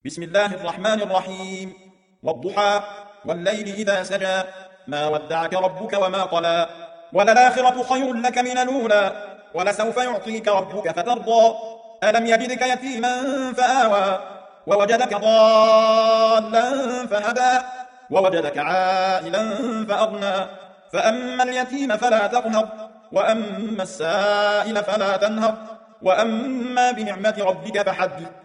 بسم الله الرحمن الرحيم والضحى والليل إذا سجى ما ودعك ربك وما قلى وللآخرة خير لك من الأولى ولسوف يعطيك ربك فترضى ألم يجدك يتيما فآوى ووجدك ضالا فهدى ووجدك عائلا فأغنى فأما اليتيم فلا تقهر وأما السائل فلا تنهر وأما بنعمة ربك فحدث